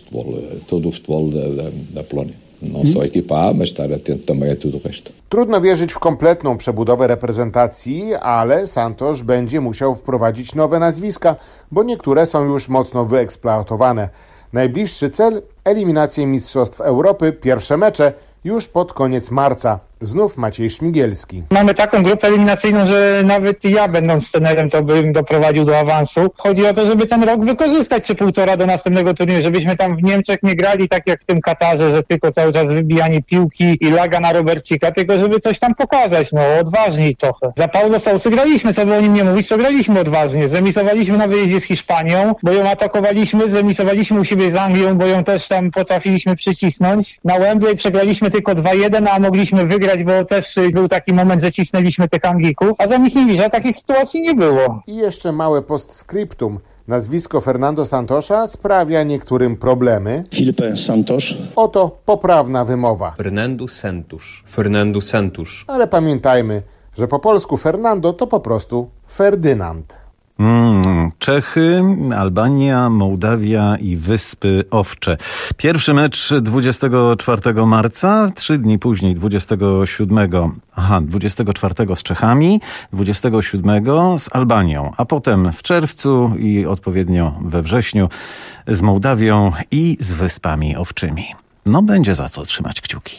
Trudno wierzyć w kompletną przebudowę reprezentacji, ale Santos będzie musiał wprowadzić nowe nazwiska, bo niektóre są już mocno wyeksploatowane. Najbliższy cel – eliminację Mistrzostw Europy, pierwsze mecze już pod koniec marca. Znów Maciej Szmigielski. Mamy taką grupę eliminacyjną, że nawet ja, będąc trenerem, to bym doprowadził do awansu. Chodzi o to, żeby ten rok wykorzystać, czy półtora do następnego turnieju, żebyśmy tam w Niemczech nie grali tak jak w tym Katarze, że tylko cały czas wybijanie piłki i laga na Robercika, tylko żeby coś tam pokazać, odważniej trochę. Za Paulo Sousy graliśmy, co by o nim nie mówić, to graliśmy odważnie. Zremisowaliśmy na wyjeździe z Hiszpanią, bo ją atakowaliśmy, zremisowaliśmy u siebie z Anglią, bo ją też tam potrafiliśmy przycisnąć. Na Wembley przegraliśmy tylko 2-1, a mogliśmy wygrać, bo też był taki moment, że cisnęliśmy tych Anglików, a za Michniewicza takich sytuacji nie było. I jeszcze małe postscriptum. Nazwisko Fernando Santosa sprawia niektórym problemy. Filipe Santos. Oto poprawna wymowa. Fernando Santos. Ale pamiętajmy, że po polsku Fernando to po prostu Ferdynand. Czechy, Albania, Mołdawia i Wyspy Owcze. Pierwszy mecz 24 marca, 3 dni później 24 z Czechami, 27 z Albanią, a potem w czerwcu i odpowiednio we wrześniu z Mołdawią i z Wyspami Owczymi. No będzie za co trzymać kciuki.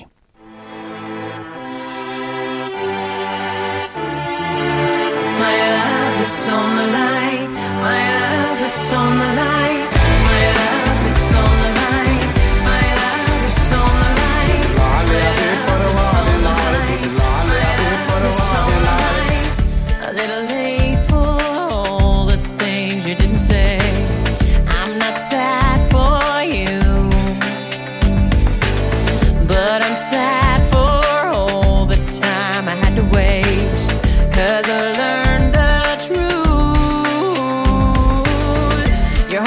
Is on the line, my love is on the line, my love is on the line, my love is on the line, my love is on the line, my love is on the line. A little late for all the things you didn't say. I'm not sad for you, but I'm sad for all the time I had to waste, 'cause I learned the truth. Your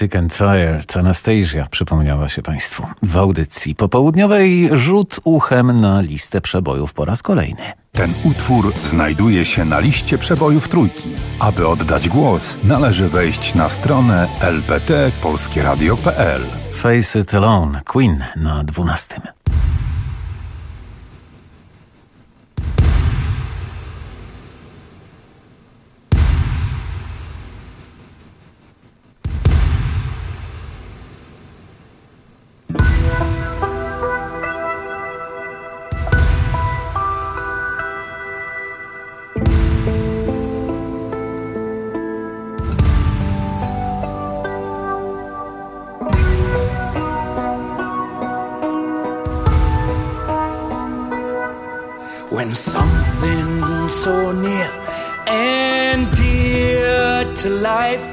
Sick and Tired. Anastasia przypomniała się Państwu w audycji popołudniowej. Rzut uchem na listę przebojów po raz kolejny. Ten utwór znajduje się na liście przebojów Trójki. Aby oddać głos, należy wejść na stronę lpt.polskieradio.pl. Face It Alone, Queen na 12. When something so near and dear to life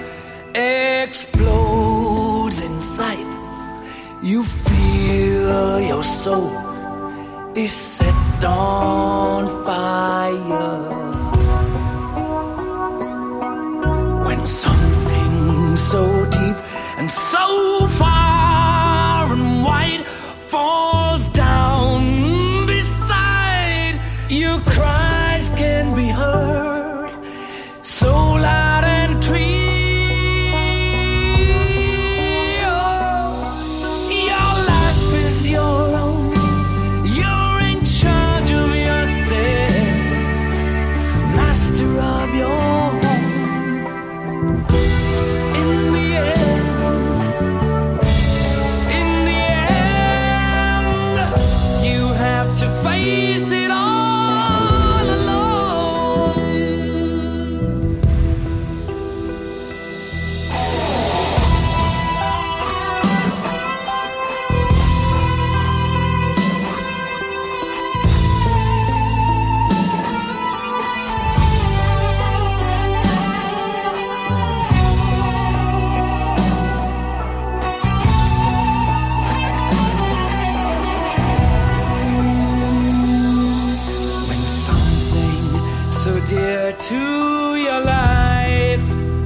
explodes inside, you feel your soul is set on fire. When something so deep and so far and wide falls down, your cries can be heard so loud and clear. Your life is your own. You're in charge of yourself, master of your home. In the end, you have to face it all. Dear to your life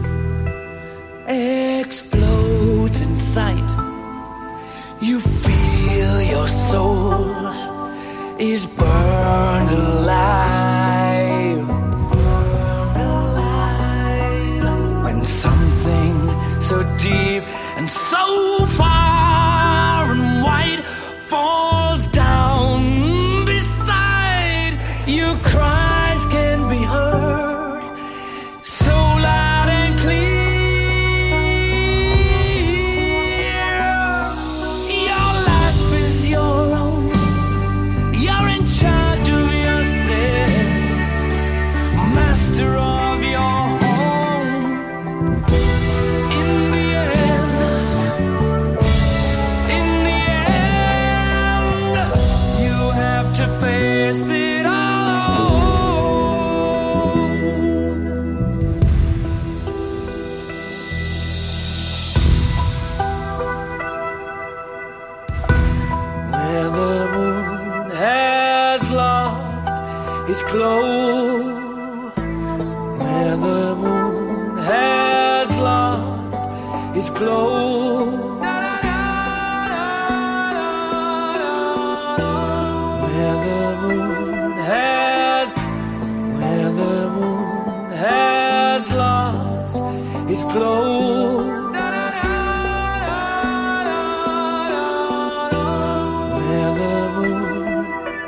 explodes in sight. You feel your soul is burned alive. Burned alive. When something so deep and so far and wide falls down beside you, cries can be heard so loud and clear. Your life is your own. You're in charge of yourself, master of your home. In the end, you have to face it all. Its glow, where the moon has lost its glow, where the moon has lost its glow, where the moon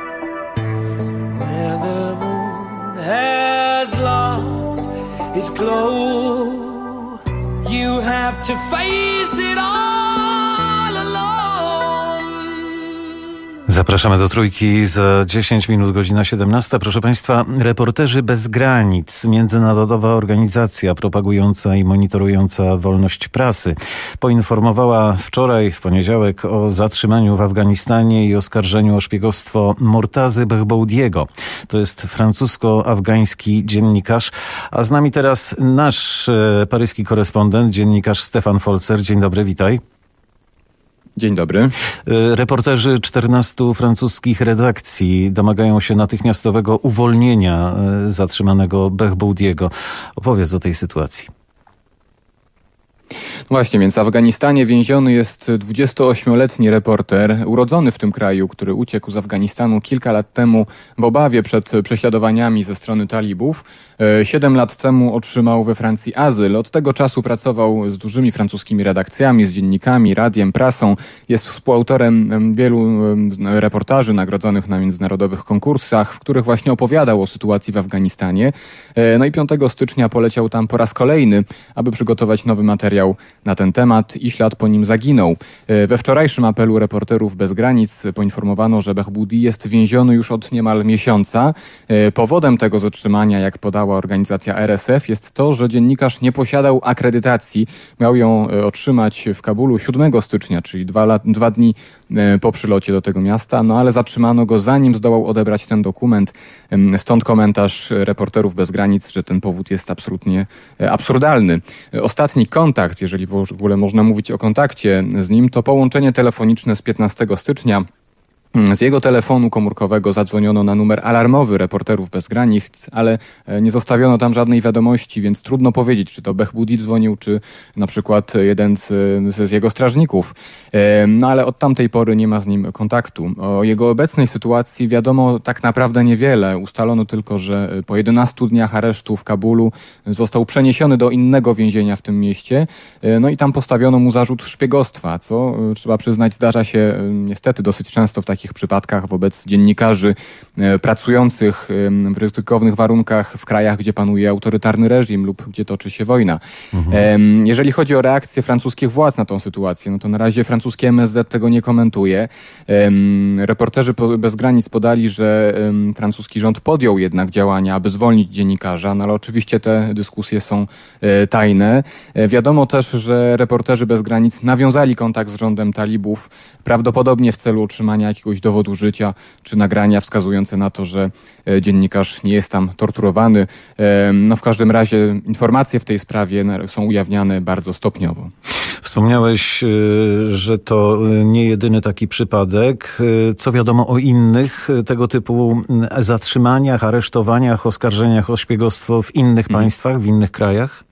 has lost its glow. You have to face it all alone. Zapraszamy do Trójki za 10 minut, godzina 17. Proszę Państwa, Reporterzy Bez Granic, międzynarodowa organizacja propagująca i monitorująca wolność prasy, poinformowała wczoraj, w poniedziałek, o zatrzymaniu w Afganistanie i oskarżeniu o szpiegostwo Mortazy Behboudiego. To jest francusko-afgański dziennikarz. A z nami teraz nasz paryski korespondent, dziennikarz Stefan Folzer. Dzień dobry, witaj. Dzień dobry. Reporterzy 14 francuskich redakcji domagają się natychmiastowego uwolnienia zatrzymanego Behboudiego. Opowiedz o tej sytuacji. Właśnie, więc w Afganistanie więziony jest 28-letni reporter, urodzony w tym kraju, który uciekł z Afganistanu kilka lat temu w obawie przed prześladowaniami ze strony talibów. 7 lat temu otrzymał we Francji azyl. Od tego czasu pracował z dużymi francuskimi redakcjami, z dziennikami, radiem, prasą. Jest współautorem wielu reportaży nagrodzonych na międzynarodowych konkursach, w których właśnie opowiadał o sytuacji w Afganistanie. No i 5 stycznia poleciał tam po raz kolejny, aby przygotować nowy materiał na ten temat i ślad po nim zaginął. We wczorajszym apelu Reporterów Bez Granic poinformowano, że Behboudi jest więziony już od niemal miesiąca. Powodem tego zatrzymania, jak podała organizacja RSF, jest to, że dziennikarz nie posiadał akredytacji. Miał ją otrzymać w Kabulu 7 stycznia, czyli 2 dni po przylocie do tego miasta, no ale zatrzymano go, zanim zdołał odebrać ten dokument. Stąd komentarz Reporterów Bez Granic, że ten powód jest absolutnie absurdalny. Ostatni kontakt, jeżeli w ogóle można mówić o kontakcie z nim, to połączenie telefoniczne z 15 stycznia. Z jego telefonu komórkowego zadzwoniono na numer alarmowy Reporterów Bez Granic, ale nie zostawiono tam żadnej wiadomości, więc trudno powiedzieć, czy to Behboudi dzwonił, czy na przykład jeden z jego strażników. No ale od tamtej pory nie ma z nim kontaktu. O jego obecnej sytuacji wiadomo tak naprawdę niewiele. Ustalono tylko, że po 11 dniach aresztu w Kabulu został przeniesiony do innego więzienia w tym mieście. No i tam postawiono mu zarzut szpiegostwa, co trzeba przyznać zdarza się niestety dosyć często w takich przypadkach wobec dziennikarzy pracujących w ryzykownych warunkach w krajach, gdzie panuje autorytarny reżim lub gdzie toczy się wojna. Jeżeli chodzi o reakcję francuskich władz na tą sytuację, no to na razie francuskie MSZ tego nie komentuje. Reporterzy Bez Granic podali, że francuski rząd podjął jednak działania, aby zwolnić dziennikarza, no ale oczywiście te dyskusje są tajne. Wiadomo też, że Reporterzy Bez Granic nawiązali kontakt z rządem talibów, prawdopodobnie w celu utrzymania jakiegoś dowodu życia, czy nagrania wskazujące na to, że dziennikarz nie jest tam torturowany. No w każdym razie informacje w tej sprawie są ujawniane bardzo stopniowo. Wspomniałeś, że to nie jedyny taki przypadek. Co wiadomo o innych tego typu zatrzymaniach, aresztowaniach, oskarżeniach o szpiegostwo w innych państwach, w innych krajach?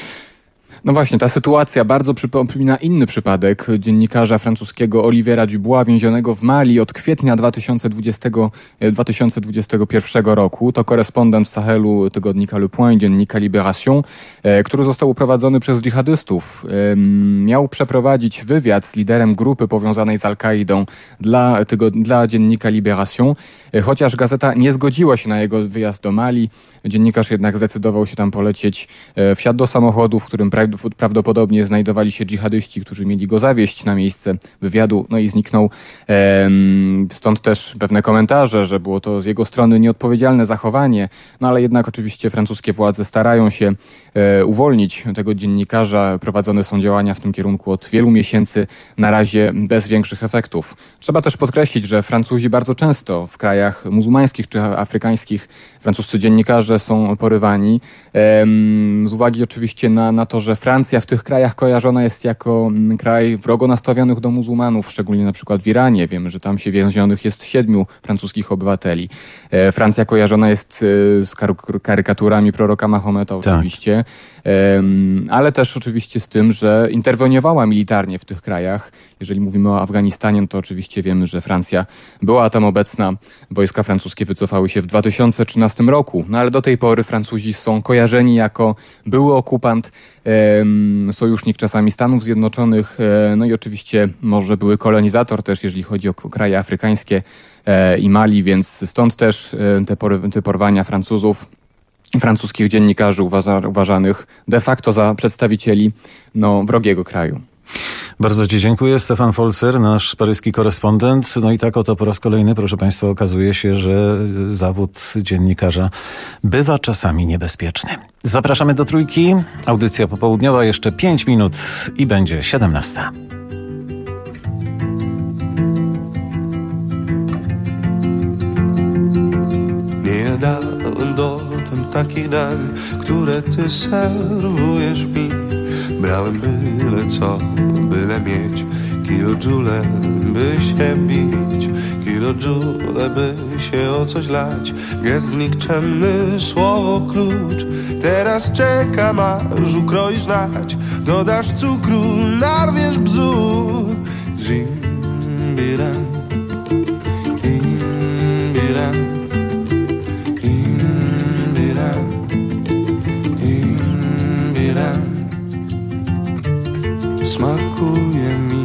No właśnie, ta sytuacja bardzo przypomina inny przypadek dziennikarza francuskiego Oliviera Dubois, więzionego w Mali od kwietnia 2021 roku. To korespondent Sahelu tygodnika Le Point, dziennika Libération, który został uprowadzony przez dżihadystów. Miał przeprowadzić wywiad z liderem grupy powiązanej z Al-Kaidą dla dziennika Libération, chociaż gazeta nie zgodziła się na jego wyjazd do Mali. Dziennikarz jednak zdecydował się tam polecieć. Wsiadł do samochodu, w którym prawdopodobnie znajdowali się dżihadyści, którzy mieli go zawieźć na miejsce wywiadu, no i zniknął. Stąd też pewne komentarze, że było to z jego strony nieodpowiedzialne zachowanie, no ale jednak oczywiście francuskie władze starają się uwolnić tego dziennikarza. Prowadzone są działania w tym kierunku od wielu miesięcy, na razie bez większych efektów. Trzeba też podkreślić, że Francuzi bardzo często w krajach muzułmańskich czy afrykańskich francuscy dziennikarze są porywani. Z uwagi oczywiście na to, że Francja w tych krajach kojarzona jest jako kraj wrogo nastawionych do muzułmanów, szczególnie na przykład w Iranie. Wiemy, że tam się więzionych jest 7 francuskich obywateli. Francja kojarzona jest z karykaturami proroka Mahometa oczywiście, ale też oczywiście z tym, że interweniowała militarnie w tych krajach. Jeżeli mówimy o Afganistanie, to oczywiście wiemy, że Francja była tam obecna. Wojska francuskie wycofały się w 2013 roku, no ale do tej pory Francuzi są kojarzeni jako były okupant, sojusznik czasami Stanów Zjednoczonych, no i oczywiście może były kolonizator też, jeżeli chodzi o kraje afrykańskie i Mali, więc stąd też te porwania Francuzów, francuskich dziennikarzy uważanych de facto za przedstawicieli wrogiego kraju. Bardzo Ci dziękuję. Stefan Folzer, nasz paryski korespondent. No i tak oto po raz kolejny, proszę Państwa, okazuje się, że zawód dziennikarza bywa czasami niebezpieczny. Zapraszamy do Trójki. Audycja popołudniowa, jeszcze 5 minut i będzie 17. Nie dałem dotąd taki dań, które Ty serwujesz mi. Brałem byle co, byle mieć, kilojoule, by się bić, kilojoule, by się o coś lać. Gest nikczemny, słowo klucz. Teraz czekam, aż ukroisz nać. Dodasz cukru, narwiesz bzdur. Zimbiran, imbiran, imbiran, imbiran. Smakuje mi,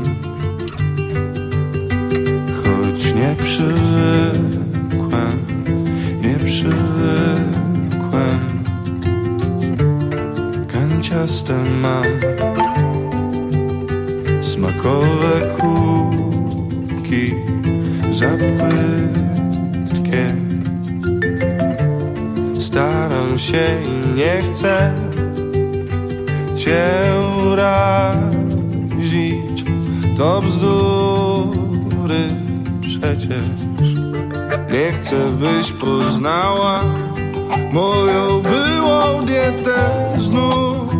choć nie przywykłem, nie przywykłem. Kanciaste mam smakowe kubki za płytkie. Staram się i nie chcę cię urazić. To bzdury przecież. Nie chcę, byś poznała moją byłą dietę znów.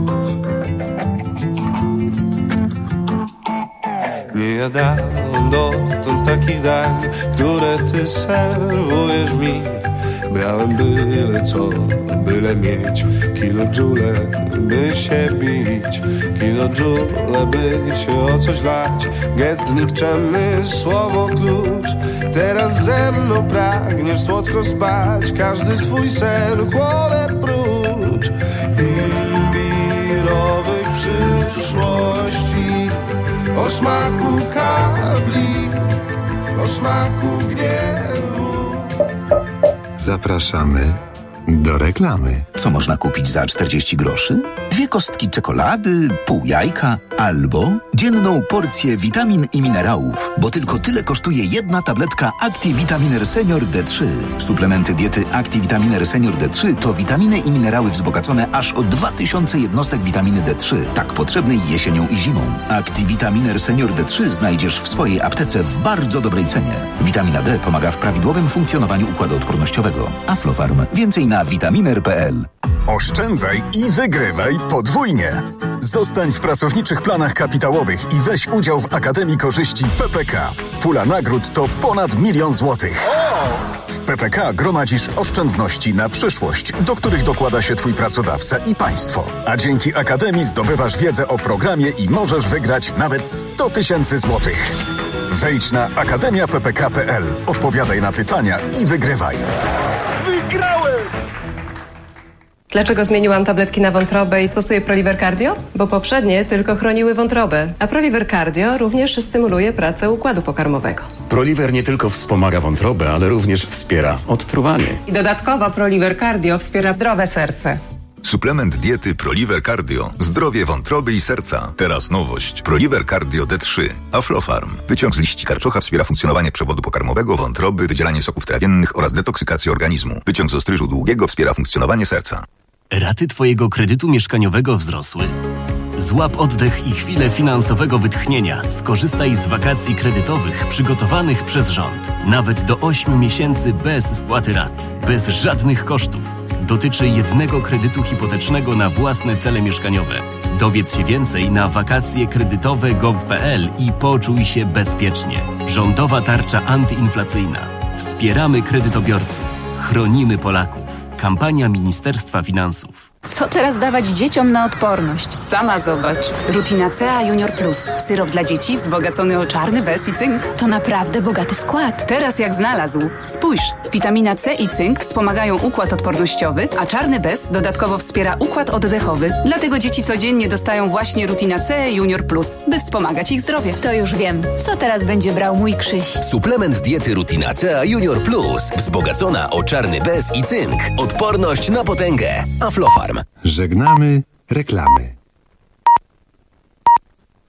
Nie jadałem dotąd takich dań, które ty serwujesz mi. Brałem byle co, byle mieć kilojoule, by się bić. Kilojoule, by się o coś lać. Gest nikczemny, słowo klucz. Teraz ze mną pragniesz słodko spać. Każdy twój sen chłonę prócz imbirowej przyszłości. O smaku kabli, o smaku gniewu. Zapraszamy do reklamy. Co można kupić za 40 groszy? 2 kostki czekolady, pół jajka albo dzienną porcję witamin i minerałów, bo tylko tyle kosztuje jedna tabletka Activitaminer Senior D3. Suplementy diety Activitaminer Senior D3 to witaminy i minerały wzbogacone aż o 2000 jednostek witaminy D3, tak potrzebnej jesienią i zimą. Activitaminer Senior D3 znajdziesz w swojej aptece w bardzo dobrej cenie. Witamina D pomaga w prawidłowym funkcjonowaniu układu odpornościowego. Aflofarm. Więcej na vitaminer.pl. Oszczędzaj i wygrywaj podwójnie. Zostań w pracowniczych planach kapitałowych i weź udział w Akademii Korzyści PPK. Pula nagród to ponad 1 000 000 złotych. W PPK gromadzisz oszczędności na przyszłość, do których dokłada się twój pracodawca i państwo. A dzięki Akademii zdobywasz wiedzę o programie i możesz wygrać nawet 100 000 złotych. Wejdź na akademiappk.pl, odpowiadaj na pytania i wygrywaj. Wygrałem! Dlaczego zmieniłam tabletki na wątrobę i stosuję Proliver Cardio? Bo poprzednie tylko chroniły wątrobę, a Proliver Cardio również stymuluje pracę układu pokarmowego. Proliver nie tylko wspomaga wątrobę, ale również wspiera odtruwanie. I dodatkowo Proliver Cardio wspiera zdrowe serce. Suplement diety Proliver Cardio. Zdrowie wątroby i serca. Teraz nowość. Proliver Cardio D3. Aflofarm. Wyciąg z liści karczocha wspiera funkcjonowanie przewodu pokarmowego, wątroby, wydzielanie soków trawiennych oraz detoksykację organizmu. Wyciąg z ostryżu długiego wspiera funkcjonowanie serca. Raty twojego kredytu mieszkaniowego wzrosły? Złap oddech i chwilę finansowego wytchnienia. Skorzystaj z wakacji kredytowych przygotowanych przez rząd. Nawet do 8 miesięcy bez spłaty rat. Bez żadnych kosztów. Dotyczy jednego kredytu hipotecznego na własne cele mieszkaniowe. Dowiedz się więcej na wakacjekredytowe.gov.pl i poczuj się bezpiecznie. Rządowa tarcza antyinflacyjna. Wspieramy kredytobiorców. Chronimy Polaków. Kampania Ministerstwa Finansów. Co teraz dawać dzieciom na odporność? Sama zobacz. Rutinacea Junior Plus. Syrop dla dzieci wzbogacony o czarny bez i cynk. To naprawdę bogaty skład. Teraz jak znalazł. Spójrz. Witamina C i cynk wspomagają układ odpornościowy, a czarny bez dodatkowo wspiera układ oddechowy. Dlatego dzieci codziennie dostają właśnie Rutinacea Junior Plus, by wspomagać ich zdrowie. To już wiem. Co teraz będzie brał mój Krzyś? Suplement diety Rutinacea Junior Plus. Wzbogacona o czarny bez i cynk. Odporność na potęgę. Aflofarm. Żegnamy reklamy.